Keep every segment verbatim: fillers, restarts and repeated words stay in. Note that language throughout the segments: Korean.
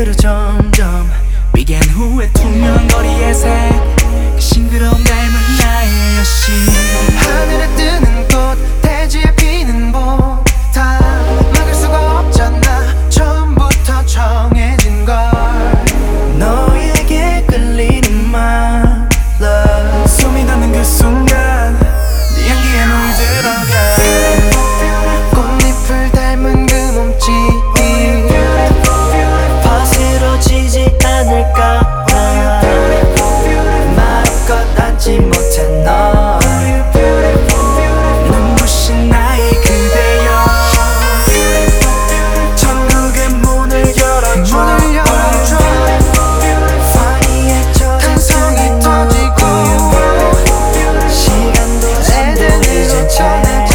물들어 점점 비긴 후에 투명한 거리의 색 그 싱그러움 닮은 나의 여신. 하늘에 뜨는 꽃 대지에 피는 봄 다 막을 수가 없잖아. 처음부터 정해진 걸. 너에게 끌리는 my love. 숨이 닿는 그 순간 네 향기에 물들어가. 꽃잎을 닮은 그 몸짓 거스러지지 않을까. 마음껏 안지 못한 너 눈부신 나의 그대여. 천국의 문을 열어줘. 문을 열어줘. 파리에 탄성이 터지고 시간도 전부 잊은 채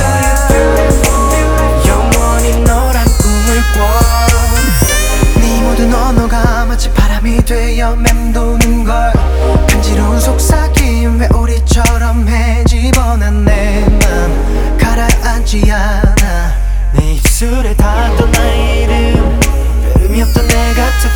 영원히 너란 꿈을 꿔. 네 모든 언어가 마치 바람이 되어 맴도는 걸. 간지러운 속삭임 왜 우리처럼 해집어난 내 맘 가라앉지 않아. 내 입술에 닿았던 나의 이름 별음이 없던 내 같은